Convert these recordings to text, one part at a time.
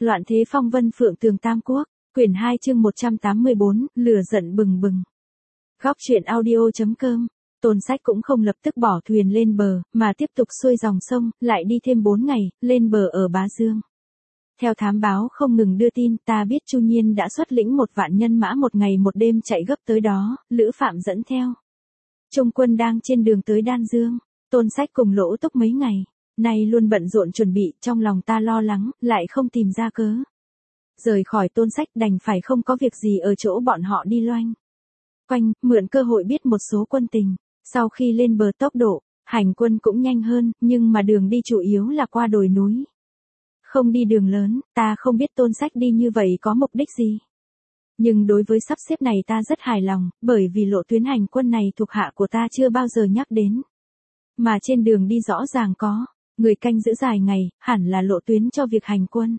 Loạn thế phong vân phượng tường Tam Quốc, quyển 2 chương 184, lửa giận bừng bừng. Góc truyện audio.com. Tôn Sách cũng không lập tức bỏ thuyền lên bờ, mà tiếp tục xuôi dòng sông, lại đi thêm 4 ngày, lên bờ ở Bá Dương. Theo thám báo không ngừng đưa tin, ta biết Chu Nhiên đã xuất lĩnh 1 vạn nhân mã 1 ngày 1 đêm chạy gấp tới đó, Lữ Phạm dẫn theo. Trung quân đang trên đường tới Đan Dương, Tôn Sách cùng Lỗ Túc mấy ngày nay luôn bận rộn chuẩn bị, trong lòng ta lo lắng, lại không tìm ra cớ. Rời khỏi Tôn Sách đành phải không có việc gì ở chỗ bọn họ đi loanh quanh, mượn cơ hội biết một số quân tình. Sau khi lên bờ tốc độ, hành quân cũng nhanh hơn, nhưng mà đường đi chủ yếu là qua đồi núi. Không đi đường lớn, ta không biết Tôn Sách đi như vậy có mục đích gì. Nhưng đối với sắp xếp này ta rất hài lòng, bởi vì lộ tuyến hành quân này thuộc hạ của ta chưa bao giờ nhắc đến. Mà trên đường đi rõ ràng có người canh giữ dài ngày, hẳn là lộ tuyến cho việc hành quân.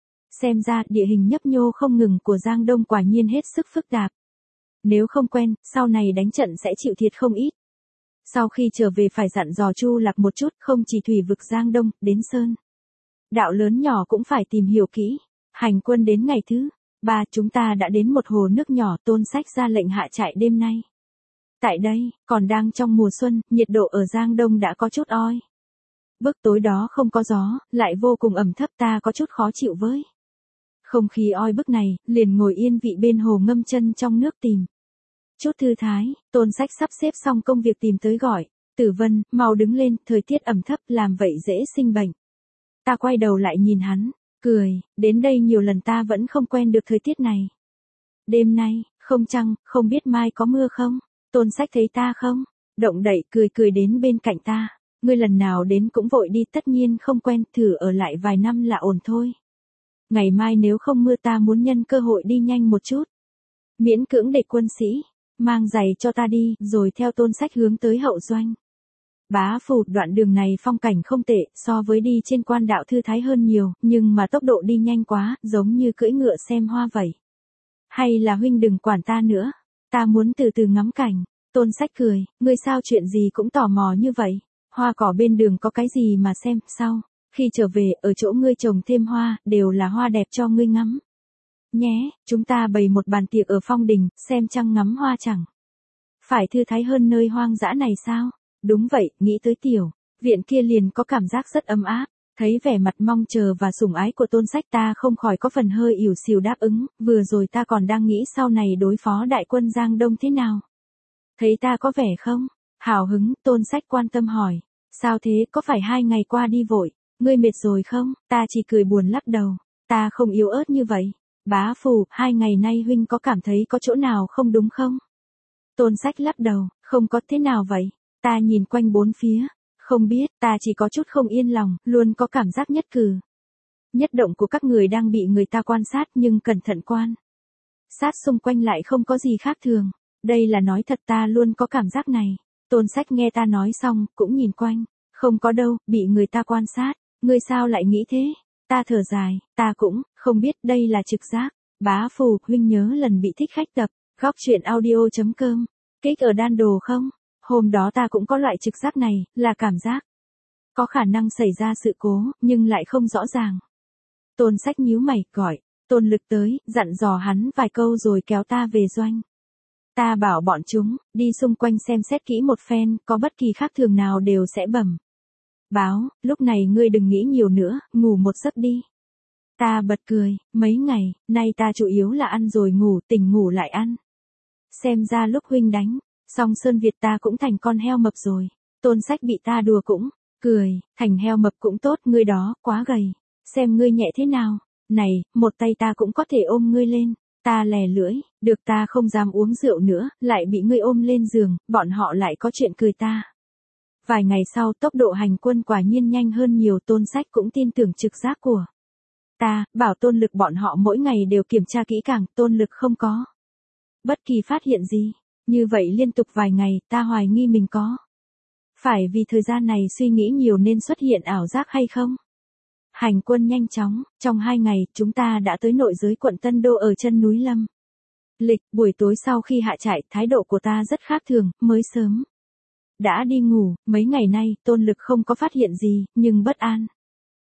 Xem ra địa hình nhấp nhô không ngừng của Giang Đông quả nhiên hết sức phức tạp. Nếu không quen, sau này đánh trận sẽ chịu thiệt không ít. Sau khi trở về phải dặn dò Chu Lạc một chút, không chỉ thủy vực Giang Đông, đến Sơn đạo lớn nhỏ cũng phải tìm hiểu kỹ. Hành quân đến ngày thứ 3 chúng ta đã đến một hồ nước nhỏ, Tôn Sách ra lệnh hạ trại đêm nay. Tại đây, còn đang trong mùa xuân, nhiệt độ ở Giang Đông đã có chút oi. Bức tối đó không có gió, lại vô cùng ẩm thấp, ta có chút khó chịu với không khí oi bức này, liền ngồi yên vị bên hồ ngâm chân trong nước tìm chút thư thái. Tôn Sách sắp xếp xong công việc tìm tới gọi Tử Vân, mau đứng lên, thời tiết ẩm thấp làm vậy dễ sinh bệnh. Ta quay đầu lại nhìn hắn, cười, đến đây nhiều lần ta vẫn không quen được thời tiết này. Đêm nay, không trăng, không biết mai có mưa không? Tôn Sách thấy ta không động đậy, cười đến bên cạnh ta. Ngươi lần nào đến cũng vội đi, tất nhiên không quen, thử ở lại vài năm là ổn thôi. Ngày mai nếu không mưa ta muốn nhân cơ hội đi nhanh một chút. Miễn cưỡng để quân sĩ mang giày cho ta đi, rồi theo Tôn Sách hướng tới hậu doanh. Bá Phủ, đoạn đường này phong cảnh không tệ, so với đi trên quan đạo thư thái hơn nhiều, nhưng mà tốc độ đi nhanh quá, giống như cưỡi ngựa xem hoa vậy. Hay là huynh đừng quản ta nữa, ta muốn từ từ ngắm cảnh. Tôn Sách cười, ngươi sao chuyện gì cũng tò mò như vậy, hoa cỏ bên đường có cái gì mà xem, sau khi trở về, ở chỗ ngươi trồng thêm hoa, đều là hoa đẹp cho ngươi ngắm. Nhé, chúng ta bày một bàn tiệc ở phong đình, xem trăng ngắm hoa chẳng phải thư thái hơn nơi hoang dã này sao? Đúng vậy, nghĩ tới tiểu viện kia liền có cảm giác rất ấm áp. Thấy vẻ mặt mong chờ và sủng ái của Tôn Sách ta không khỏi có phần hơi ỉu xìu đáp ứng, vừa rồi ta còn đang nghĩ sau này đối phó đại quân Giang Đông thế nào. Thấy ta có vẻ không hào hứng, Tôn Sách quan tâm hỏi, sao thế, có phải 2 ngày qua đi vội, ngươi mệt rồi không? Ta chỉ cười buồn lắc đầu, ta không yếu ớt như vậy. Bá Phủ, 2 ngày nay huynh có cảm thấy có chỗ nào không đúng không? Tôn Sách lắc đầu, không có, thế nào vậy? Ta nhìn quanh bốn phía, không biết, ta chỉ có chút không yên lòng, luôn có cảm giác nhất cử nhất động của các người đang bị người ta quan sát, nhưng cẩn thận quan sát xung quanh lại không có gì khác thường. Đây là nói thật, ta luôn có cảm giác này. Tôn Sách nghe ta nói xong, cũng nhìn quanh, không có đâu, bị người ta quan sát. Ngươi sao lại nghĩ thế? Ta thở dài, ta cũng không biết, đây là trực giác. Bá Phủ, huynh nhớ lần bị thích khách tập, góc truyện audio.com, kích ở Đan Đồ không? Hôm đó ta cũng có loại trực giác này, là cảm giác có khả năng xảy ra sự cố, nhưng lại không rõ ràng. Tôn Sách nhíu mày, gọi Tôn Lực tới, dặn dò hắn vài câu rồi kéo ta về doanh. Ta bảo bọn chúng đi xung quanh xem xét kỹ một phen, có bất kỳ khác thường nào đều sẽ bẩm báo. Lúc này ngươi đừng nghĩ nhiều nữa, ngủ một giấc đi. Ta bật cười, mấy ngày nay ta chủ yếu là ăn rồi ngủ, tỉnh ngủ lại ăn. Xem ra lúc huynh đánh xong Sơn Việt ta cũng thành con heo mập rồi. Tôn Sách bị ta đùa cũng cười, thành heo mập cũng tốt, ngươi đó quá gầy, xem ngươi nhẹ thế nào. Này, một tay ta cũng có thể ôm ngươi lên. Ta lè lưỡi, được, ta không dám uống rượu nữa, lại bị ngươi ôm lên giường, bọn họ lại có chuyện cười ta. Vài ngày sau, tốc độ hành quân quả nhiên nhanh hơn nhiều. Tôn Sách cũng tin tưởng trực giác của ta, bảo Tôn Lực bọn họ mỗi ngày đều kiểm tra kỹ càng. Tôn Lực không có bất kỳ phát hiện gì. Như vậy liên tục vài ngày, ta hoài nghi mình có phải vì thời gian này suy nghĩ nhiều nên xuất hiện ảo giác hay không. Hành quân nhanh chóng, trong 2 ngày, chúng ta đã tới nội giới quận Tân Đô ở chân núi Lâm Lịch. Buổi tối sau khi hạ trại, thái độ của ta rất khác thường, mới sớm đã đi ngủ. Mấy ngày nay, Tôn Lực không có phát hiện gì, nhưng bất an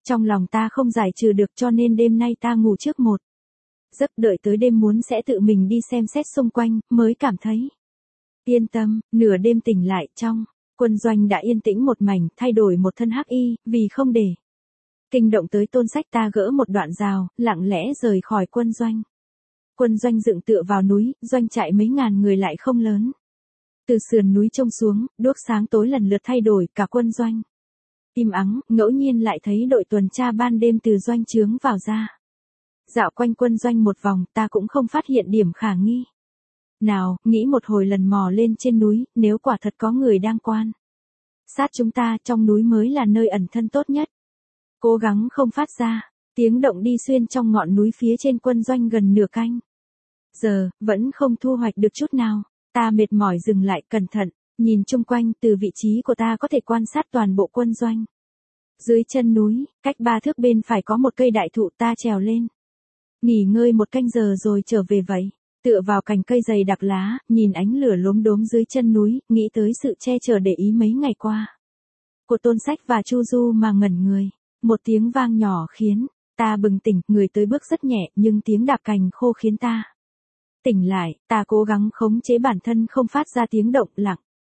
Trong lòng ta không giải trừ được cho nên đêm nay ta ngủ trước một giấc, đợi tới đêm muốn sẽ tự mình đi xem xét xung quanh, mới cảm thấy yên tâm. Nửa đêm tỉnh lại, trong quân doanh đã yên tĩnh một mảnh, thay đổi một thân hắc y, vì không để kinh động tới Tôn Sách ta gỡ một đoạn rào, lặng lẽ rời khỏi quân doanh. Quân doanh dựng tựa vào núi, doanh trại mấy ngàn người lại không lớn. Từ sườn núi trông xuống, đuốc sáng tối lần lượt thay đổi, cả quân doanh im ắng, ngẫu nhiên lại thấy đội tuần tra ban đêm từ doanh trướng vào ra. Dạo quanh quân doanh một vòng, ta cũng không phát hiện điểm khả nghi nào, nghĩ một hồi lần mò lên trên núi, nếu quả thật có người đang quan sát chúng ta, trong núi mới là nơi ẩn thân tốt nhất. Cố gắng không phát ra tiếng động đi xuyên trong ngọn núi phía trên quân doanh gần nửa canh giờ, vẫn không thu hoạch được chút nào. Ta mệt mỏi dừng lại, cẩn thận nhìn chung quanh, từ vị trí của ta có thể quan sát toàn bộ quân doanh. Dưới chân núi, cách 3 thước bên phải có một cây đại thụ, ta trèo lên nghỉ ngơi một canh giờ rồi trở về vậy. Tựa vào cành cây dày đặc lá, nhìn ánh lửa lốm đốm dưới chân núi, nghĩ tới sự che chở để ý mấy ngày qua của Tôn Sách và Chu Du mà ngẩn người. Một tiếng vang nhỏ khiến ta bừng tỉnh, người tới bước rất nhẹ, nhưng tiếng đạp cành khô khiến ta tỉnh lại. Ta cố gắng khống chế bản thân không phát ra tiếng động, lặng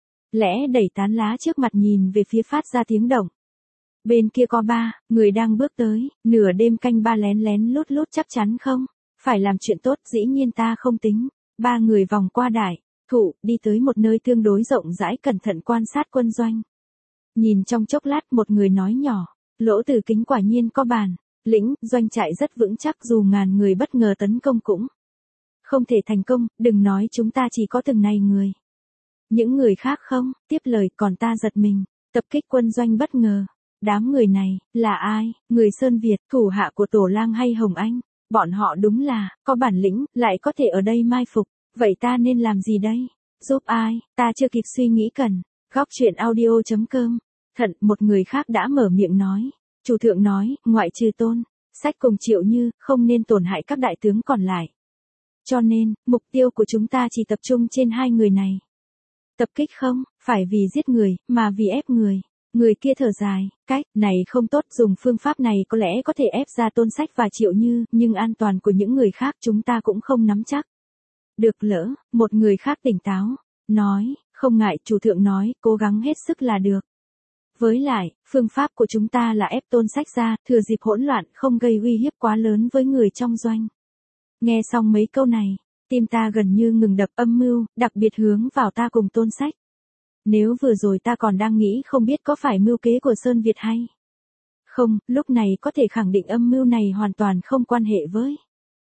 lẽ đẩy tán lá trước mặt nhìn về phía phát ra tiếng động. Bên kia có 3 người đang bước tới, nửa đêm canh ba lén lén lút lút, chắc chắn không phải làm chuyện tốt. Dĩ nhiên ta không tính. 3 người vòng qua đại thụ, đi tới một nơi tương đối rộng rãi, cẩn thận quan sát quân doanh. Nhìn trong chốc lát, một người nói nhỏ, Lỗ Tử Kính quả nhiên có bản lĩnh, doanh trại rất vững chắc, dù ngàn người bất ngờ tấn công cũng không thể thành công, đừng nói chúng ta chỉ có từng này người. Những người khác không tiếp lời, còn ta giật mình. Tập kích quân doanh bất ngờ. Đám người này, là ai? Người Sơn Việt, thủ hạ của Tổ Lang hay Hồng Anh? Bọn họ đúng là có bản lĩnh, lại có thể ở đây mai phục. Vậy ta nên làm gì đây? Giúp ai? Ta chưa kịp suy nghĩ cần. Góc truyện audio.com. Thận, một người khác đã mở miệng nói. Chủ thượng nói, ngoại trừ Tôn Sách cùng Triệu Như, không nên tổn hại các đại tướng còn lại. Cho nên, mục tiêu của chúng ta chỉ tập trung trên 2 người này. Tập kích không phải vì giết người, mà vì ép người. Người kia thở dài, cách này không tốt, dùng phương pháp này có lẽ có thể ép ra Tôn Sách và Triệu Như, nhưng an toàn của những người khác chúng ta cũng không nắm chắc được. Lỡ, một người khác tỉnh táo, nói, không ngại, chủ thượng nói, cố gắng hết sức là được. Với lại, phương pháp của chúng ta là ép Tôn Sách ra, thừa dịp hỗn loạn, không gây uy hiếp quá lớn với người trong doanh. Nghe xong mấy câu này, tim ta gần như ngừng đập. Âm mưu, đặc biệt hướng vào ta cùng Tôn Sách. Nếu vừa rồi ta còn đang nghĩ không biết có phải mưu kế của Sơn Việt hay không, lúc này có thể khẳng định âm mưu này hoàn toàn không quan hệ với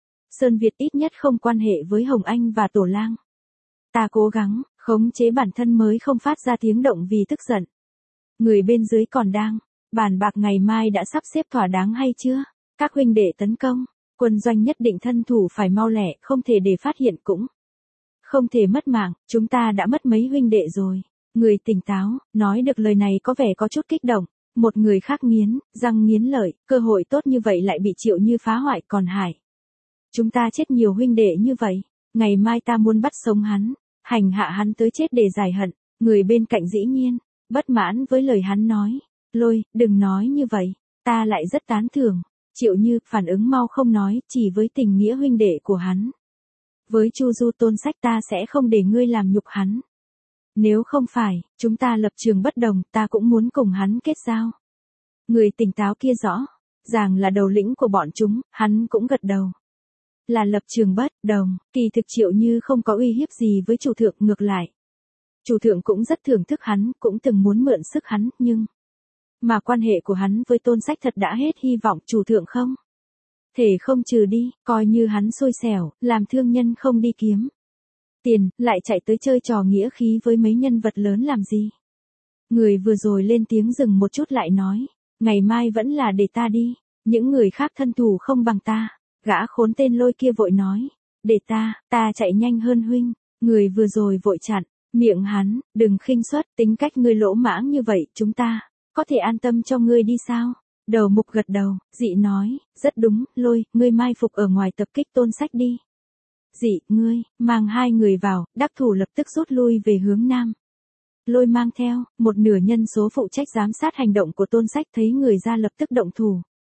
Sơn Việt, ít nhất không quan hệ với Hồng Anh và Tổ Lang. Ta cố gắng khống chế bản thân mới không phát ra tiếng động vì tức giận. Người bên dưới còn đang bàn bạc ngày mai đã sắp xếp thỏa đáng hay chưa. Các huynh đệ tấn công, quân doanh nhất định thân thủ phải mau lẹ, không thể để phát hiện, cũng không thể mất mạng. Chúng ta đã mất mấy huynh đệ rồi. Người tỉnh táo, nói được lời này có vẻ có chút kích động. Một người khác nghiến răng nghiến lợi, cơ hội tốt như vậy lại bị Triệu Như phá hoại, còn hại chúng ta chết nhiều huynh đệ như vậy. Ngày mai ta muốn bắt sống hắn, hành hạ hắn tới chết để giải hận. Người bên cạnh dĩ nhiên bất mãn với lời hắn nói. Lôi, đừng nói như vậy, ta lại rất tán thưởng. Triệu Như phản ứng mau, không nói, chỉ với tình nghĩa huynh đệ của hắn. Với Chu Du, Tôn Sách, ta sẽ không để ngươi làm nhục hắn. Nếu không phải, chúng ta lập trường bất đồng, ta cũng muốn cùng hắn kết giao. Người tỉnh táo kia rõ ràng là đầu lĩnh của bọn chúng, hắn cũng gật đầu. Là lập trường bất đồng, kỳ thực Triệu Như không có uy hiếp gì với chủ thượng, ngược lại. Chủ thượng cũng rất thưởng thức hắn, cũng từng muốn mượn sức hắn, nhưng mà quan hệ của hắn với Tôn Sách thật đã hết hy vọng, chủ thượng không thể không trừ đi, coi như hắn xui xẻo, làm thương nhân không đi kiếm tiền, lại chạy tới chơi trò nghĩa khí với mấy nhân vật lớn làm gì. Người vừa rồi lên tiếng dừng một chút lại nói, ngày mai vẫn là để ta đi, những người khác thân thủ không bằng ta. Gã khốn tên Lôi kia vội nói, để ta chạy nhanh hơn huynh. Người vừa rồi vội chặn miệng hắn, đừng khinh suất, tính cách ngươi lỗ mãng như vậy, chúng ta có thể an tâm cho ngươi đi sao? Đầu mục gật đầu, dị nói, rất đúng, Lôi, ngươi mai phục ở ngoài tập kích Tôn Sách đi. Dị, ngươi, mang 2 người vào, đắc thủ lập tức rút lui về hướng nam. Lôi mang theo một nửa nhân số phụ trách giám sát hành động của Tôn Sách, thấy người ra lập tức động thủ.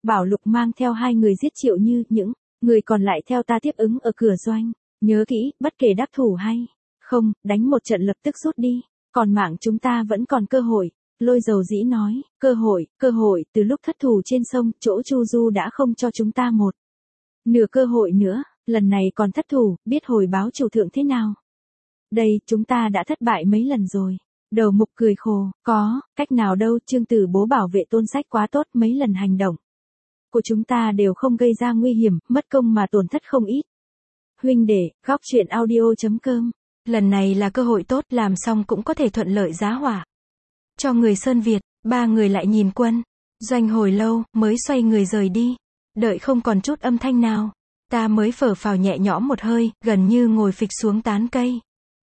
Bảo Lục mang theo 2 người giết Triệu Như, những người còn lại theo ta tiếp ứng ở cửa doanh. Nhớ kỹ, bất kể đắc thủ hay không, đánh một trận lập tức rút đi. Còn mạng chúng ta vẫn còn cơ hội. Lôi Dầu Dĩ nói, cơ hội, từ lúc thất thủ trên sông, chỗ Chu Du đã không cho chúng ta một nửa cơ hội nữa, lần này còn thất thủ, biết hồi báo chủ thượng thế nào. Đây, chúng ta đã thất bại mấy lần rồi. Đầu Mục cười khổ, có, cách nào đâu, Trương Tử Bố bảo vệ Tôn Sách quá tốt, mấy lần hành động của chúng ta đều không gây ra nguy hiểm, mất công mà tổn thất không ít. Huynh đệ, góc truyện audio.com. Lần này là cơ hội tốt, làm xong cũng có thể thuận lợi giá hỏa cho người Sơn Việt. 3 người lại nhìn quân doanh hồi lâu, mới xoay người rời đi. Đợi không còn chút âm thanh nào, ta mới phở phào nhẹ nhõm một hơi, gần như ngồi phịch xuống tán cây.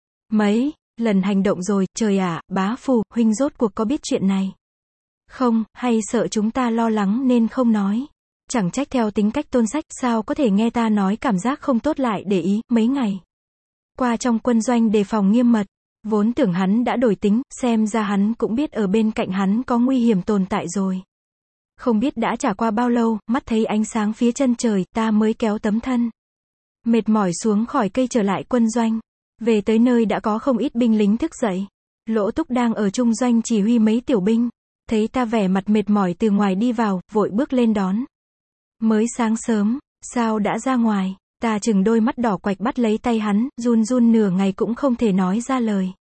Mấy lần hành động rồi, trời ạ, Bá Phù, huynh rốt cuộc có biết chuyện này không, hay sợ chúng ta lo lắng nên không nói. Chẳng trách theo tính cách Tôn Sách, sao có thể nghe ta nói cảm giác không tốt lại để ý. Mấy ngày qua trong quân doanh đề phòng nghiêm mật, vốn tưởng hắn đã đổi tính, xem ra hắn cũng biết ở bên cạnh hắn có nguy hiểm tồn tại rồi. Không biết đã trải qua bao lâu, mắt thấy ánh sáng phía chân trời, ta mới kéo tấm thân mệt mỏi xuống khỏi cây trở lại quân doanh. Về tới nơi đã có không ít binh lính thức dậy. Lỗ Túc đang ở trung doanh chỉ huy mấy tiểu binh, thấy ta vẻ mặt mệt mỏi từ ngoài đi vào, vội bước lên đón. Mới sáng sớm, sao đã ra ngoài? Ta chừng đôi mắt đỏ quạch bắt lấy tay hắn, run run nửa ngày cũng không thể nói ra lời.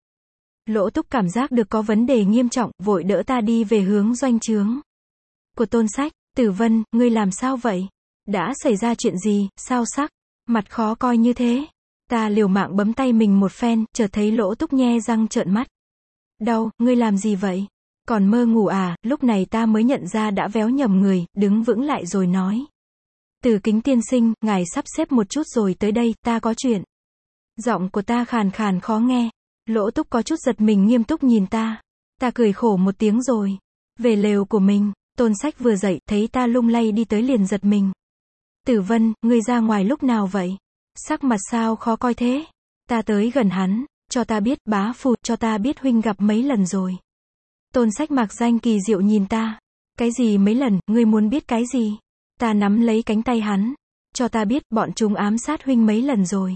Lỗ Túc cảm giác được có vấn đề nghiêm trọng, vội đỡ ta đi về hướng doanh trướng của Tôn Sách. Tử Vân, ngươi làm sao vậy? Đã xảy ra chuyện gì, sao sắc mặt khó coi như thế? Ta liều mạng bấm tay mình một phen, chợt thấy Lỗ Túc nhe răng trợn mắt. Đau, ngươi làm gì vậy? Còn mơ ngủ à? Lúc này ta mới nhận ra đã véo nhầm người, đứng vững lại rồi nói. Từ Kính tiên sinh, ngài sắp xếp một chút rồi tới đây, ta có chuyện. Giọng của ta khàn khàn khó nghe. Lỗ Túc có chút giật mình nghiêm túc nhìn ta. Ta cười khổ một tiếng rồi về lều của mình. Tôn Sách vừa dậy, thấy ta lung lay đi tới liền giật mình. Tử Vân, ngươi ra ngoài lúc nào vậy? Sắc mặt sao khó coi thế? Ta tới gần hắn, cho ta biết, Bá Phù, cho ta biết huynh gặp mấy lần rồi. Tôn Sách mạc danh kỳ diệu nhìn ta. Cái gì mấy lần, ngươi muốn biết cái gì? Ta nắm lấy cánh tay hắn. Cho ta biết, bọn chúng ám sát huynh mấy lần rồi.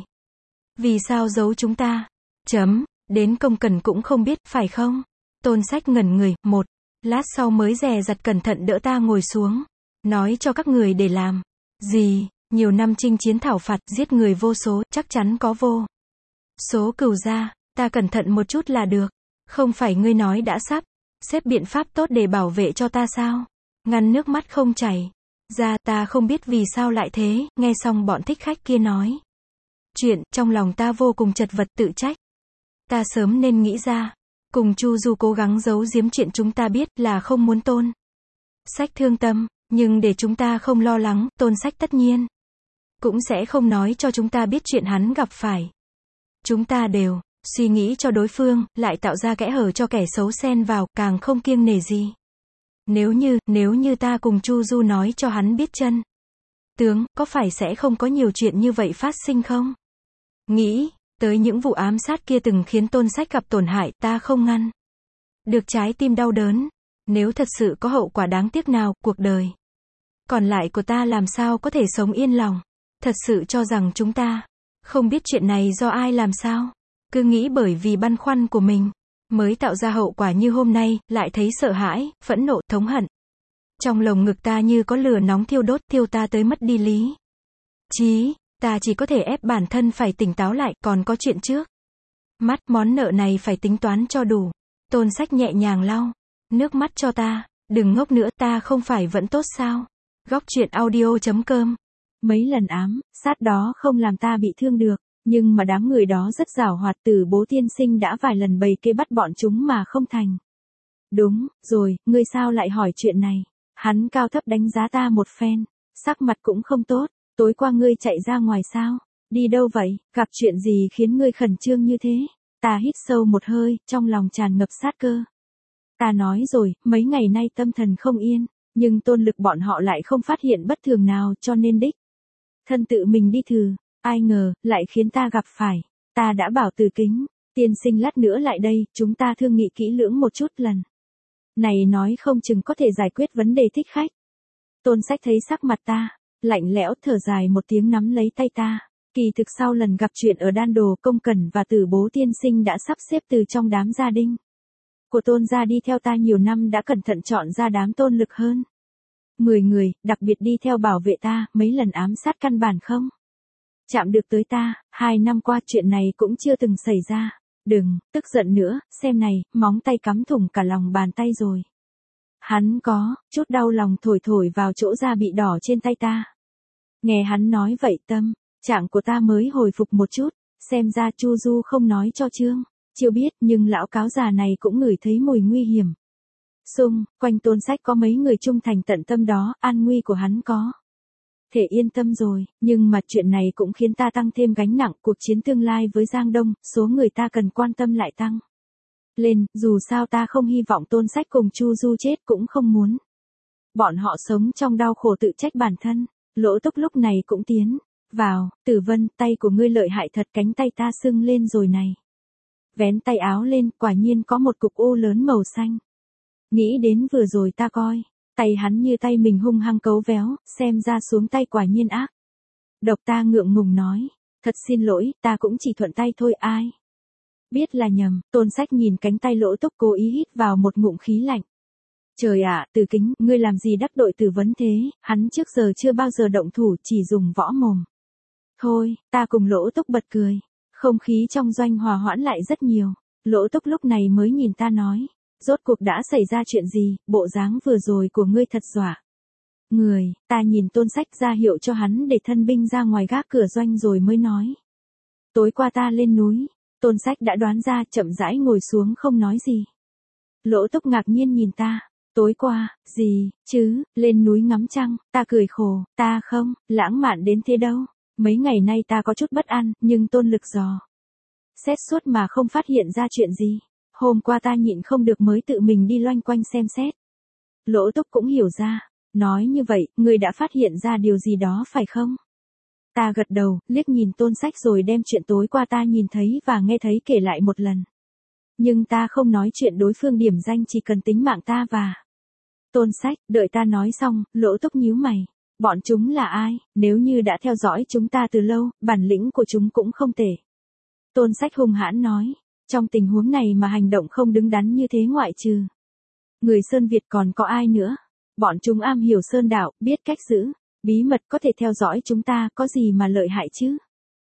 Vì sao giấu chúng ta? Đến công cần cũng không biết, phải không? Tôn Sách ngẩn người, một lát sau mới dè dặt cẩn thận đỡ ta ngồi xuống. Nói cho các người để làm gì? Nhiều năm chinh chiến thảo phạt, giết người vô số, chắc chắn có vô số cừu gia. Ta cẩn thận một chút là được. Không phải ngươi nói đã sắp xếp biện pháp tốt để bảo vệ cho ta sao? Ngăn nước mắt không chảy ra. Ta không biết vì sao lại thế. Nghe xong bọn thích khách kia nói chuyện, trong lòng ta vô cùng chật vật, tự trách. Ta sớm nên nghĩ ra. Cùng Chu Du cố gắng giấu giếm chuyện chúng ta biết, là không muốn Tôn Sách thương tâm. Nhưng để chúng ta không lo lắng, Tôn Sách tất nhiên cũng sẽ không nói cho chúng ta biết chuyện hắn gặp phải. Chúng ta đều suy nghĩ cho đối phương, lại tạo ra kẽ hở cho kẻ xấu xen vào, càng không kiêng nể gì. Nếu như ta cùng Chu Du nói cho hắn biết chân tướng, có phải sẽ không có nhiều chuyện như vậy phát sinh không? Nghĩ tới những vụ ám sát kia từng khiến Tôn Sách gặp tổn hại, ta không ngăn được trái tim đau đớn. Nếu thật sự có hậu quả đáng tiếc nào, cuộc đời còn lại của ta làm sao có thể sống yên lòng? Thật sự cho rằng chúng ta không biết chuyện này do ai làm sao? Cứ nghĩ bởi vì băn khoăn của mình mới tạo ra hậu quả như hôm nay, lại thấy sợ hãi, phẫn nộ, thống hận. Trong lồng ngực ta như có lửa nóng thiêu đốt, thiêu ta tới mất đi lý trí. Ta chỉ có thể ép bản thân phải tỉnh táo lại, còn có chuyện trước mắt, món nợ này phải tính toán cho đủ. Tôn Sách nhẹ nhàng lau nước mắt cho ta. Đừng ngốc nữa, ta không phải vẫn tốt sao? Góc truyện audio.com. Mấy lần ám sát đó không làm ta bị thương được, nhưng mà đám người đó rất giảo hoạt. Từ Bố tiên sinh đã vài lần bày kế bắt bọn chúng mà không thành. Đúng rồi, ngươi sao lại hỏi chuyện này? Hắn cao thấp đánh giá ta một phen, sắc mặt cũng không tốt. Tối qua ngươi chạy ra ngoài sao? Đi đâu vậy? Gặp chuyện gì khiến ngươi khẩn trương như thế? Ta hít sâu một hơi, trong lòng tràn ngập sát cơ. Ta nói rồi, mấy ngày nay tâm thần không yên, nhưng Tôn Lực bọn họ lại không phát hiện bất thường nào, cho nên đích thân tự mình đi thử. Ai ngờ, lại khiến ta gặp phải. Ta đã bảo Từ Kính tiên sinh lát nữa lại đây, chúng ta thương nghị kỹ lưỡng một chút, lần này nói không chừng có thể giải quyết vấn đề thích khách. Tôn Sách thấy sắc mặt ta, lạnh lẽo thở dài một tiếng nắm lấy tay ta. Kỳ thực sau lần gặp chuyện ở Đan Đồ Công Cẩn và Tử Bố tiên sinh đã sắp xếp từ trong đám gia đình của Tôn gia đi theo ta nhiều năm đã cẩn thận chọn ra đám tôn lực hơn 10 người, đặc biệt đi theo bảo vệ ta, mấy lần ám sát căn bản không chạm được tới ta, 2 năm qua chuyện này cũng chưa từng xảy ra. Đừng, tức giận nữa, xem này, móng tay cắm thủng cả lòng bàn tay rồi. Hắn có, chút đau lòng thổi thổi vào chỗ da bị đỏ trên tay ta. Nghe hắn nói vậy tâm, trạng của ta mới hồi phục một chút, xem ra Chu Du không nói cho Trương Chiêu biết, nhưng lão cáo già này cũng ngửi thấy mùi nguy hiểm. Quanh Tôn Sách có mấy người trung thành tận tâm đó, an nguy của hắn có thể yên tâm rồi, nhưng mà chuyện này cũng khiến ta tăng thêm gánh nặng, cuộc chiến tương lai với Giang Đông, số người ta cần quan tâm lại tăng lên, dù sao ta không hy vọng Tôn Sách cùng Chu Du chết cũng không muốn. Bọn họ sống trong đau khổ tự trách bản thân, Lỗ Túc lúc này cũng tiến vào, Tử Vân, tay của ngươi lợi hại thật, cánh tay ta sưng lên rồi này. Vén tay áo lên, quả nhiên có một cục u lớn màu xanh. Nghĩ đến vừa rồi ta coi, tay hắn như tay mình hung hăng cấu véo, xem ra xuống tay quả nhiên ác. Độc ta ngượng ngùng nói, thật xin lỗi, ta cũng chỉ thuận tay thôi ai. Biết là nhầm, Tôn Sách nhìn cánh tay Lỗ Túc cố ý hít vào một ngụm khí lạnh. Trời ạ, Từ Kính, ngươi làm gì đắc tội Tử Vấn thế, hắn trước giờ chưa bao giờ động thủ, chỉ dùng võ mồm. Thôi, ta cùng Lỗ Túc bật cười. Không khí trong doanh hòa hoãn lại rất nhiều. Lỗ Túc lúc này mới nhìn ta nói. Rốt cuộc đã xảy ra chuyện gì, bộ dáng vừa rồi của ngươi thật dọa người. Ta nhìn Tôn Sách ra hiệu cho hắn để thân binh ra ngoài gác cửa doanh rồi mới nói. Tối qua ta lên núi. Tôn Sách đã đoán ra, chậm rãi ngồi xuống không nói gì. Lỗ Túc ngạc nhiên nhìn ta. Tối qua, gì, chứ, lên núi ngắm trăng, ta cười khổ, ta không, lãng mạn đến thế đâu. Mấy ngày nay ta có chút bất an, nhưng Tôn Lực dò xét suốt mà không phát hiện ra chuyện gì. Hôm qua ta nhịn không được mới tự mình đi loanh quanh xem xét. Lỗ Túc cũng hiểu ra, nói như vậy, ngươi đã phát hiện ra điều gì đó phải không? Ta gật đầu, liếc nhìn Tôn Sách rồi đem chuyện tối qua ta nhìn thấy và nghe thấy kể lại một lần. Nhưng ta không nói chuyện đối phương điểm danh, chỉ cần tính mạng ta và Tôn Sách. Đợi ta nói xong, Lỗ Túc nhíu mày. Bọn chúng là ai, nếu như đã theo dõi chúng ta từ lâu, bản lĩnh của chúng cũng không tệ. Tôn Sách hung hãn nói, trong tình huống này mà hành động không đứng đắn như thế ngoại trừ người Sơn Việt còn có ai nữa. Bọn chúng am hiểu Sơn đạo, biết cách giữ bí mật, có thể theo dõi chúng ta, có gì mà lợi hại chứ.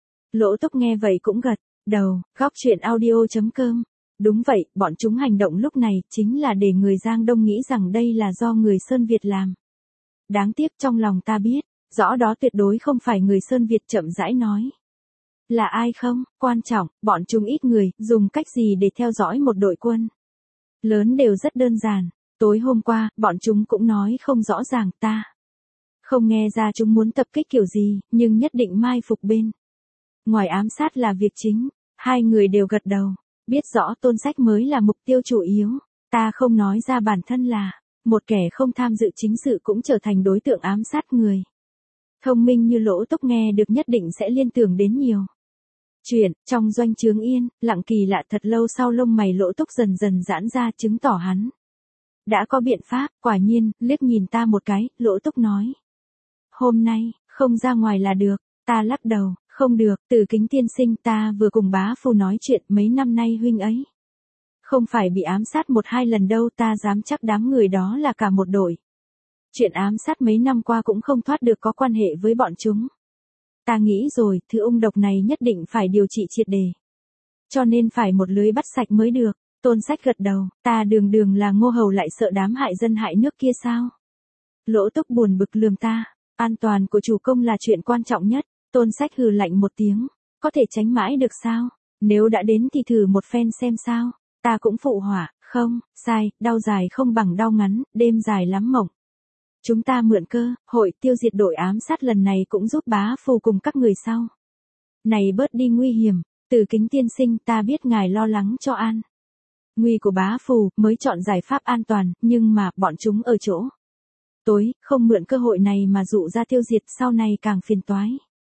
Lỗ Túc nghe vậy cũng gật đầu. Góc truyện audio.com. Đúng vậy, bọn chúng hành động lúc này chính là để người Giang Đông nghĩ rằng đây là do người Sơn Việt làm. Đáng tiếc trong lòng ta biết, rõ đó tuyệt đối không phải người Sơn Việt. Chậm rãi nói. Là ai không, quan trọng, bọn chúng ít người, dùng cách gì để theo dõi một đội quân lớn đều rất đơn giản. Tối hôm qua, bọn chúng cũng nói không rõ ràng, ta không nghe ra chúng muốn tập kích kiểu gì, nhưng nhất định mai phục bên ngoài ám sát là việc chính. Hai người đều gật đầu, biết rõ Tôn Sách mới là mục tiêu chủ yếu. Ta không nói ra bản thân là một kẻ không tham dự chính sự cũng trở thành đối tượng ám sát người. Thông minh như Lỗ Túc nghe được nhất định sẽ liên tưởng đến nhiều chuyện. Trong doanh trướng yên, lặng kỳ lạ thật lâu sau lông mày Lỗ Túc dần dần giãn ra, chứng tỏ hắn đã có biện pháp. Quả nhiên, liếc nhìn ta một cái, Lỗ Túc nói. Hôm nay, không ra ngoài là được. Ta lắc đầu, không được, Từ Kính tiên sinh, ta vừa cùng bá phu nói chuyện, mấy năm nay huynh ấy không phải bị ám sát 1-2 lần đâu, ta dám chắc đám người đó là cả một đội. Chuyện ám sát mấy năm qua cũng không thoát được có quan hệ với bọn chúng. Ta nghĩ rồi, thứ ung độc này nhất định phải điều trị triệt đề. Cho nên phải một lưới bắt sạch mới được. Tôn Sách gật đầu, ta đường là Ngô Hầu lại sợ đám hại dân hại nước kia sao? Lỗ Túc buồn bực lườm ta, an toàn của chủ công là chuyện quan trọng nhất. Tôn Sách hừ lạnh một tiếng, có thể tránh mãi được sao? Nếu đã đến thì thử một phen xem sao? Ta cũng phụ hỏa, không, sai, đau dài không bằng đau ngắn, đêm dài lắm mộng. Chúng ta mượn cơ hội tiêu diệt đội ám sát lần này cũng giúp bá phu cùng các người sau này bớt đi nguy hiểm. Từ Kính tiên sinh, ta biết ngài lo lắng cho an nguy của bá phu, mới chọn giải pháp an toàn, nhưng mà bọn chúng ở chỗ tối, không mượn cơ hội này mà dụ ra tiêu diệt sau này càng phiền toái.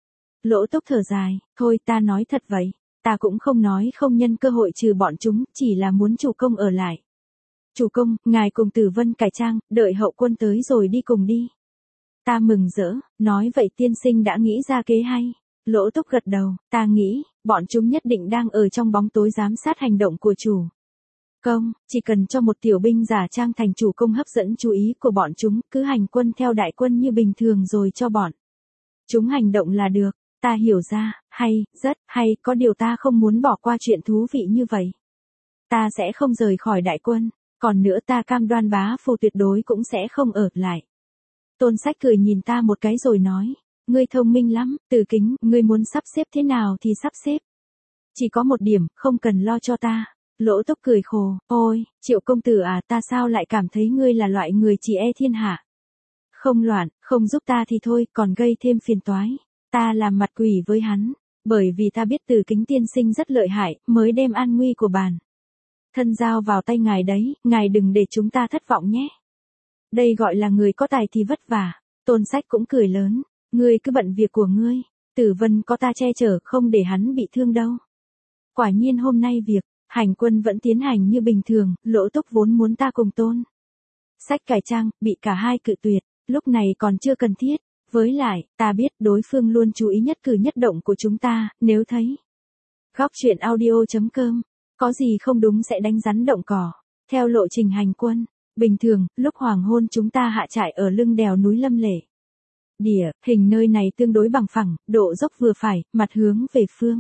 Lỗ Túc thở dài, thôi ta nói thật vậy, ta cũng không nói không nhân cơ hội trừ bọn chúng, chỉ là muốn chủ công ở lại. Chủ công, ngài cùng Tử Vân cải trang, đợi hậu quân tới rồi đi cùng đi. Ta mừng rỡ, nói vậy tiên sinh đã nghĩ ra kế hay. Lỗ Túc gật đầu, ta nghĩ, bọn chúng nhất định đang ở trong bóng tối giám sát hành động của chủ công, chỉ cần cho một tiểu binh giả trang thành chủ công hấp dẫn chú ý của bọn chúng, cứ hành quân theo đại quân như bình thường rồi cho bọn chúng hành động là được. Ta hiểu ra, hay, rất hay, có điều ta không muốn bỏ qua chuyện thú vị như vậy. Ta sẽ không rời khỏi đại quân, còn nữa ta cam đoan bá phụ tuyệt đối cũng sẽ không ở lại. Tôn Sách cười nhìn ta một cái rồi nói, ngươi thông minh lắm, Từ Kính, ngươi muốn sắp xếp thế nào thì sắp xếp. Chỉ có một điểm, không cần lo cho ta. Lỗ Túc cười khổ, ôi, Triệu công tử à, ta sao lại cảm thấy ngươi là loại người chỉ e thiên hạ. Không loạn, không giúp ta thì thôi, còn gây thêm phiền toái. Ta làm mặt quỷ với hắn, bởi vì ta biết Từ Kính tiên sinh rất lợi hại, mới đem an nguy của bản thân giao vào tay ngài đấy, ngài đừng để chúng ta thất vọng nhé. Đây gọi là người có tài thì vất vả. Tôn Sách cũng cười lớn, ngươi cứ bận việc của ngươi, Tử Vân có ta che chở, không để hắn bị thương đâu. Quả nhiên hôm nay việc hành quân vẫn tiến hành như bình thường, Lỗ Túc vốn muốn ta cùng Tôn Sách cải trang, bị cả hai cự tuyệt, lúc này còn chưa cần thiết. Với lại, ta biết đối phương luôn chú ý nhất cử nhất động của chúng ta, nếu thấy Góc truyện audio.com có gì không đúng sẽ đánh rắn động cỏ. Theo lộ trình hành quân, bình thường, lúc hoàng hôn chúng ta hạ trại ở lưng đèo núi Lâm Lệ. Địa hình nơi này tương đối bằng phẳng, độ dốc vừa phải, mặt hướng về phương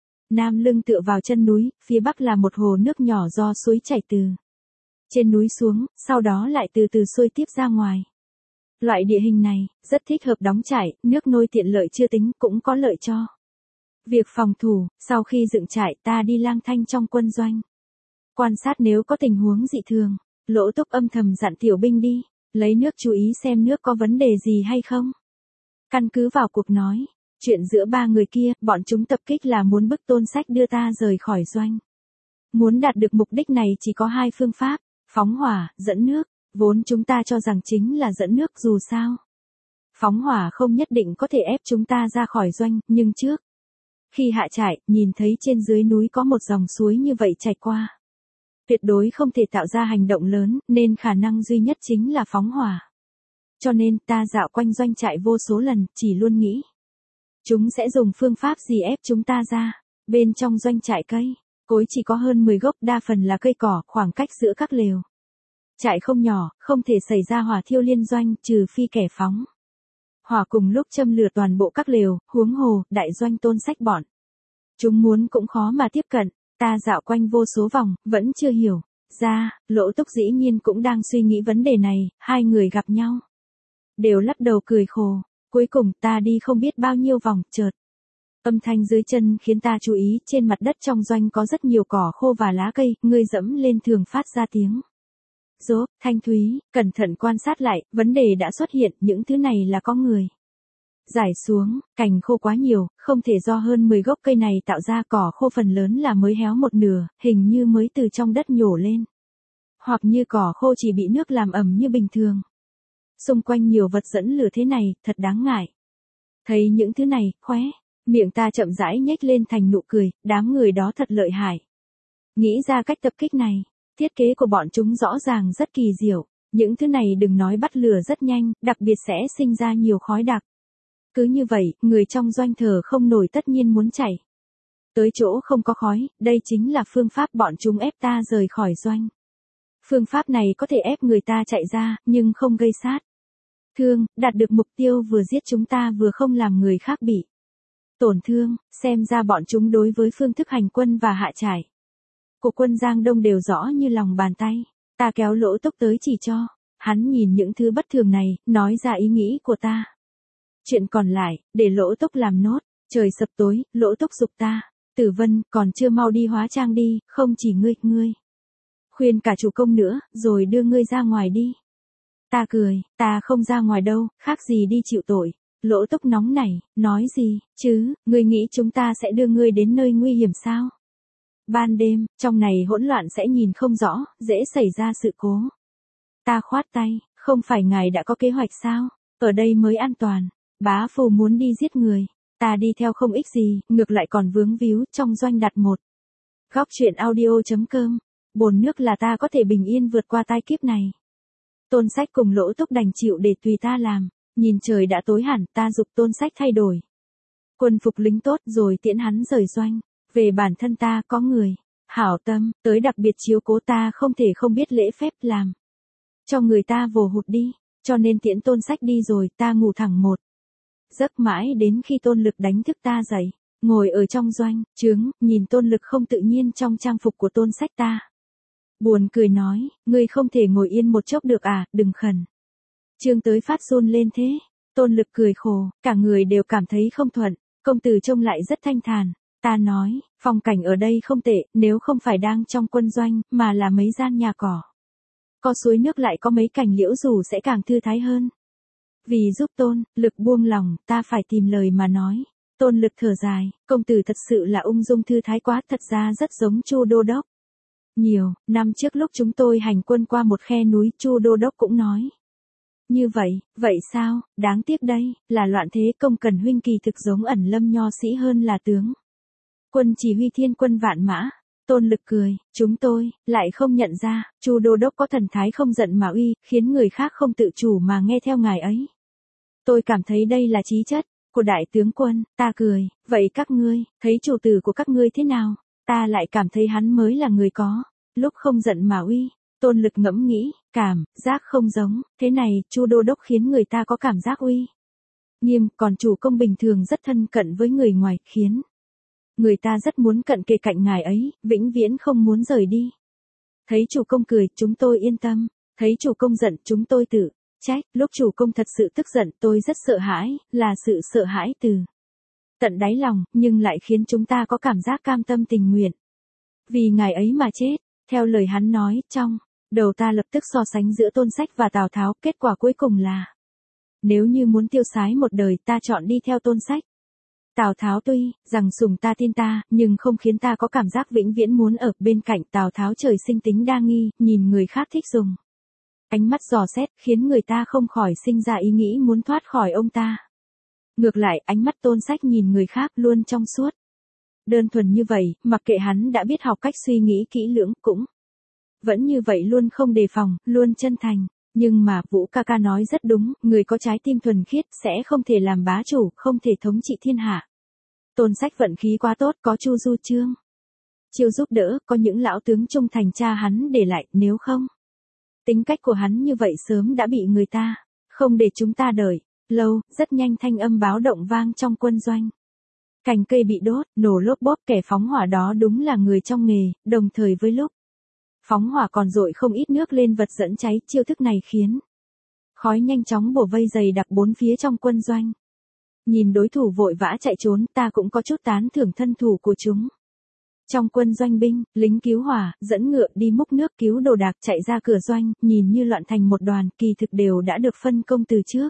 nam lưng tựa vào chân núi, phía bắc là một hồ nước nhỏ do suối chảy từ trên núi xuống, sau đó lại từ từ xuôi tiếp ra ngoài. Loại địa hình này, rất thích hợp đóng trại, nước nôi tiện lợi chưa tính, cũng có lợi cho việc phòng thủ. Sau khi dựng trại ta đi lang thang trong quân doanh, quan sát nếu có tình huống dị thường. Lỗ Túc âm thầm dặn tiểu binh đi, lấy nước chú ý xem nước có vấn đề gì hay không. Căn cứ vào cuộc nói chuyện giữa ba người kia, bọn chúng tập kích là muốn bức Tôn Sách đưa ta rời khỏi doanh. Muốn đạt được mục đích này chỉ có hai phương pháp, phóng hỏa, dẫn nước. Vốn chúng ta cho rằng chính là dẫn nước dù sao. Phóng hỏa không nhất định có thể ép chúng ta ra khỏi doanh, nhưng trước khi hạ trại, nhìn thấy trên dưới núi có một dòng suối như vậy chảy qua. Tuyệt đối không thể tạo ra hành động lớn, nên khả năng duy nhất chính là phóng hỏa. Cho nên ta dạo quanh doanh trại vô số lần, chỉ luôn nghĩ chúng sẽ dùng phương pháp gì ép chúng ta ra. Bên trong doanh trại cây cối chỉ có hơn 10 gốc, đa phần là cây cỏ, khoảng cách giữa các lều trại không nhỏ, không thể xảy ra hỏa thiêu liên doanh, trừ phi kẻ phóng hỏa cùng lúc châm lửa toàn bộ các lều, huống hồ, đại doanh Tôn Sách bọn chúng muốn cũng khó mà tiếp cận. Ta dạo quanh vô số vòng, vẫn chưa hiểu ra. Lỗ Túc dĩ nhiên cũng đang suy nghĩ vấn đề này. Hai người gặp nhau đều lắc đầu cười khổ. Cuối cùng ta đi không biết bao nhiêu vòng, chợt âm thanh dưới chân khiến ta chú ý, trên mặt đất trong doanh có rất nhiều cỏ khô và lá cây, ngươi dẫm lên thường phát ra tiếng rốp thanh thúy. Cẩn thận quan sát lại, vấn đề đã xuất hiện, những thứ này là có người rải xuống, cành khô quá nhiều, không thể do hơn 10 gốc cây này tạo ra. Cỏ khô phần lớn là mới héo một nửa, hình như mới từ trong đất nhổ lên. Hoặc như cỏ khô chỉ bị nước làm ẩm như bình thường. Xung quanh nhiều vật dẫn lửa thế này, thật đáng ngại. Thấy những thứ này, khóe miệng ta chậm rãi nhếch lên thành nụ cười, đám người đó thật lợi hại. Nghĩ ra cách tập kích này, thiết kế của bọn chúng rõ ràng rất kỳ diệu. Những thứ này đừng nói bắt lửa rất nhanh, đặc biệt sẽ sinh ra nhiều khói đặc. Cứ như vậy, người trong doanh thờ không nổi, tất nhiên muốn chạy tới chỗ không có khói. Đây chính là phương pháp bọn chúng ép ta rời khỏi doanh. Phương pháp này có thể ép người ta chạy ra, nhưng không gây sát thương, đạt được mục tiêu vừa giết chúng ta vừa không làm người khác bị tổn thương. Xem ra bọn chúng đối với phương thức hành quân và hạ trại của quân Giang Đông đều rõ như lòng bàn tay. Ta kéo Lỗ Túc tới chỉ cho hắn nhìn những thứ bất thường này, nói ra ý nghĩ của ta. Chuyện còn lại, để Lỗ Túc làm nốt. Trời sập tối, Lỗ Túc giục ta, Tử Vân, còn chưa mau đi hóa trang đi, không chỉ ngươi khuyên cả chủ công nữa, rồi đưa ngươi ra ngoài đi. Ta cười, ta không ra ngoài đâu, khác gì đi chịu tội. Lỗ Túc nóng nảy, nói gì, chứ, ngươi nghĩ chúng ta sẽ đưa ngươi đến nơi nguy hiểm sao? Ban đêm, trong này hỗn loạn sẽ nhìn không rõ, dễ xảy ra sự cố. Ta khoát tay, không phải ngài đã có kế hoạch sao? Ở đây mới an toàn. Bá Phù muốn đi giết người, ta đi theo không ích gì, ngược lại còn vướng víu. Trong doanh đặt một góc truyện audio.com, bồn nước là ta có thể bình yên vượt qua tai kiếp này. Tôn Sách cùng Lỗ Túc đành chịu để tùy ta làm. Nhìn trời đã tối hẳn, ta giục Tôn Sách thay đổi quân phục lính tốt rồi tiễn hắn rời doanh. Về bản thân ta có người hảo tâm, tới đặc biệt chiếu cố ta không thể không biết lễ phép làm cho người ta vồ hụt đi, cho nên tiễn Tôn Sách đi rồi ta ngủ thẳng một giấc mãi đến khi Tôn Lực đánh thức ta dậy, ngồi ở trong doanh trướng, nhìn Tôn Lực không tự nhiên trong trang phục của Tôn Sách ta buồn cười nói, ngươi không thể ngồi yên một chốc được à, đừng khẩn trương tới phát run lên thế. Tôn Lực cười khổ, cả người đều cảm thấy không thuận, công tử trông lại rất thanh thản. Ta nói, phong cảnh ở đây không tệ, nếu không phải đang trong quân doanh, mà là mấy gian nhà cỏ. Có suối nước lại có mấy cành liễu rủ sẽ càng thư thái hơn. Vì giúp Tôn Lực buông lòng, ta phải tìm lời mà nói. Tôn Lực thở dài, công tử thật sự là ung dung thư thái quá, thật ra rất giống Chu Đô Đốc. Nhiều năm trước lúc chúng tôi hành quân qua một khe núi, Chu Đô Đốc cũng nói như vậy sao, đáng tiếc đây, là loạn thế, công cần huynh kỳ thực giống ẩn lâm nho sĩ hơn là tướng quân chỉ huy thiên quân vạn mã. Tôn Lực cười, chúng tôi lại không nhận ra, Chu Đô Đốc có thần thái không giận mà uy, khiến người khác không tự chủ mà nghe theo ngài ấy. Tôi cảm thấy đây là chí chất của đại tướng quân. Ta cười, vậy các ngươi thấy chủ tử của các ngươi thế nào? Ta lại cảm thấy hắn mới là người có lúc không giận mà uy. Tôn Lực ngẫm nghĩ, cảm giác không giống, thế này, Chu Đô Đốc khiến người ta có cảm giác uy nghiêm, còn chủ công bình thường rất thân cận với người ngoài, khiến người ta rất muốn cận kề cạnh ngài ấy, vĩnh viễn không muốn rời đi. Thấy chủ công cười, chúng tôi yên tâm, thấy chủ công giận, chúng tôi tự trách, lúc chủ công thật sự tức giận, tôi rất sợ hãi, là sự sợ hãi từ tận đáy lòng, nhưng lại khiến chúng ta có cảm giác cam tâm tình nguyện vì ngài ấy mà chết. Theo lời hắn nói, trong đầu ta lập tức so sánh giữa Tôn Sách và Tào Tháo, kết quả cuối cùng là nếu như muốn tiêu sái một đời, ta chọn đi theo Tôn Sách. Tào Tháo tuy rằng sủng ta tin ta, nhưng không khiến ta có cảm giác vĩnh viễn muốn ở bên cạnh. Tào Tháo trời sinh tính đa nghi, nhìn người khác thích dùng ánh mắt dò xét, khiến người ta không khỏi sinh ra ý nghĩ muốn thoát khỏi ông ta. Ngược lại, ánh mắt Tôn Sách nhìn người khác luôn trong suốt, đơn thuần như vậy, mặc kệ hắn đã biết học cách suy nghĩ kỹ lưỡng, cũng vẫn như vậy, luôn không đề phòng, luôn chân thành. Nhưng mà Vũ ca ca nói rất đúng, người có trái tim thuần khiết sẽ không thể làm bá chủ, không thể thống trị thiên hạ. Tôn Sách vận khí quá tốt, có Chu Du Trương Chiêu giúp đỡ, có những lão tướng trung thành cha hắn để lại, nếu không, tính cách của hắn như vậy sớm đã bị người ta không để chúng ta đợi lâu. Rất nhanh thanh âm báo động vang trong quân doanh. Cành cây bị đốt, nổ lốp bốp, kẻ phóng hỏa đó đúng là người trong nghề, đồng thời với lúc phóng hỏa còn dội không ít nước lên vật dẫn cháy. Chiêu thức này khiến khói nhanh chóng bổ vây dày đặc bốn phía trong quân doanh. Nhìn đối thủ vội vã chạy trốn, ta cũng có chút tán thưởng thân thủ của chúng. Trong quân doanh binh, lính cứu hỏa, dẫn ngựa đi múc nước cứu đồ đạc, chạy ra cửa doanh, nhìn như loạn thành một đoàn, kỳ thực đều đã được phân công từ trước.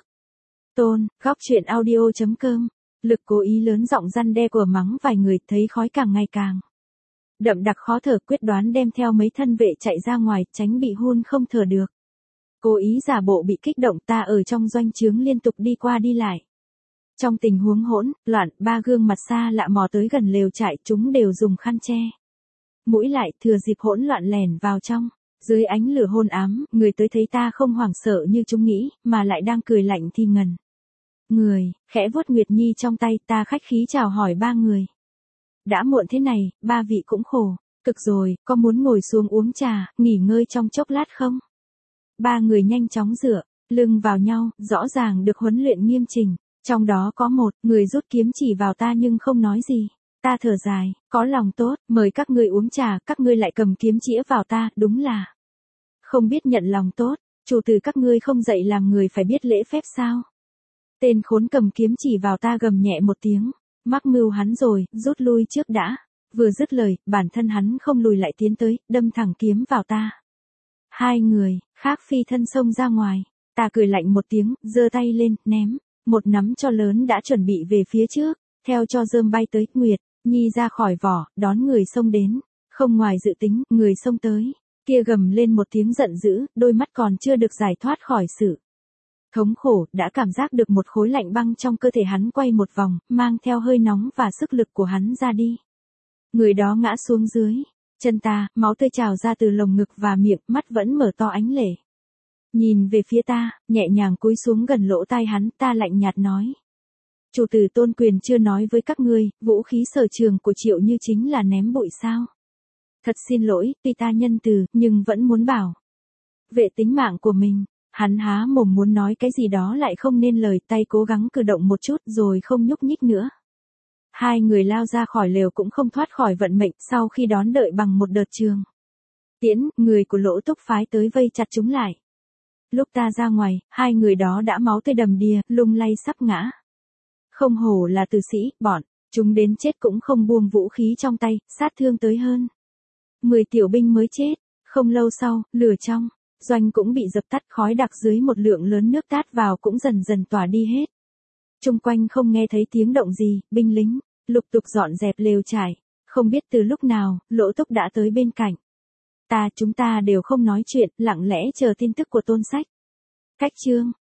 Góc truyện audio.com. Lực cố ý lớn giọng răn đe của mắng vài người, thấy khói càng ngày càng đậm đặc khó thở, quyết đoán đem theo mấy thân vệ chạy ra ngoài, tránh bị hun không thở được. Cố ý giả bộ bị kích động, ta ở trong doanh trướng liên tục đi qua đi lại. Trong tình huống hỗn loạn, ba gương mặt xa lạ mò tới gần lều trại, chúng đều dùng khăn che mũi lại, thừa dịp hỗn loạn lẻn vào trong. Dưới ánh lửa hôn ám, người tới thấy ta không hoảng sợ như chúng nghĩ, mà lại đang cười lạnh thì ngần người, khẽ vuốt Nguyệt Nhi trong tay. Ta khách khí chào hỏi ba người. Đã muộn thế này, ba vị cũng khổ cực rồi, có muốn ngồi xuống uống trà, nghỉ ngơi trong chốc lát không? Ba người nhanh chóng dựa lưng vào nhau, rõ ràng được huấn luyện nghiêm chỉnh. Trong đó có một người rút kiếm chỉ vào ta nhưng không nói gì. Ta thở dài, có lòng tốt, mời các ngươi uống trà, các ngươi lại cầm kiếm chĩa vào ta, đúng là không biết nhận lòng tốt. Chủ tử các ngươi không dạy làm người phải biết lễ phép sao? Tên khốn cầm kiếm chỉ vào ta gầm nhẹ một tiếng, mắc mưu hắn rồi, rút lui trước đã. Vừa dứt lời, bản thân hắn không lùi lại tiến tới, đâm thẳng kiếm vào ta. Hai người khác phi thân xông ra ngoài. Ta cười lạnh một tiếng, giơ tay lên, ném một nắm tro lớn đã chuẩn bị về phía trước, theo cho rơm bay tới. Nguyệt Nhi ra khỏi vỏ, đón người xông đến. Không ngoài dự tính, người xông tới kia gầm lên một tiếng giận dữ, đôi mắt còn chưa được giải thoát khỏi sự thống khổ, đã cảm giác được một khối lạnh băng trong cơ thể hắn quay một vòng, mang theo hơi nóng và sức lực của hắn ra đi. Người đó ngã xuống dưới chân ta, máu tươi trào ra từ lồng ngực và miệng, mắt vẫn mở to ánh lệ. Nhìn về phía ta, nhẹ nhàng cúi xuống gần lỗ tai hắn, ta lạnh nhạt nói. Chủ tử Tôn Quyền chưa nói với các ngươi, vũ khí sở trường của Triệu Như chính là ném bụi sao. Thật xin lỗi, tuy ta nhân từ, nhưng vẫn muốn bảo vệ tính mạng của mình. Hắn há mồm muốn nói cái gì đó lại không nên lời, tay cố gắng cử động một chút rồi không nhúc nhích nữa. Hai người lao ra khỏi lều cũng không thoát khỏi vận mệnh, sau khi đón đợi bằng một đợt trường tiễn, người của Lỗ Túc phái tới vây chặt chúng lại. Lúc ta ra ngoài, hai người đó đã máu tươi đầm đìa, lung lay sắp ngã. Không hổ là tử sĩ, bọn chúng đến chết cũng không buông vũ khí trong tay, sát thương tới hơn 10 tiểu binh mới chết. Không lâu sau, lửa trong doanh cũng bị dập tắt, khói đặc dưới một lượng lớn nước tát vào cũng dần dần tỏa đi hết. Chung quanh không nghe thấy tiếng động gì, binh lính lục tục dọn dẹp lều trại. Không biết từ lúc nào, Lỗ Túc đã tới bên cạnh. Chúng ta đều không nói chuyện, lặng lẽ chờ tin tức của Tôn Sách. Cách chương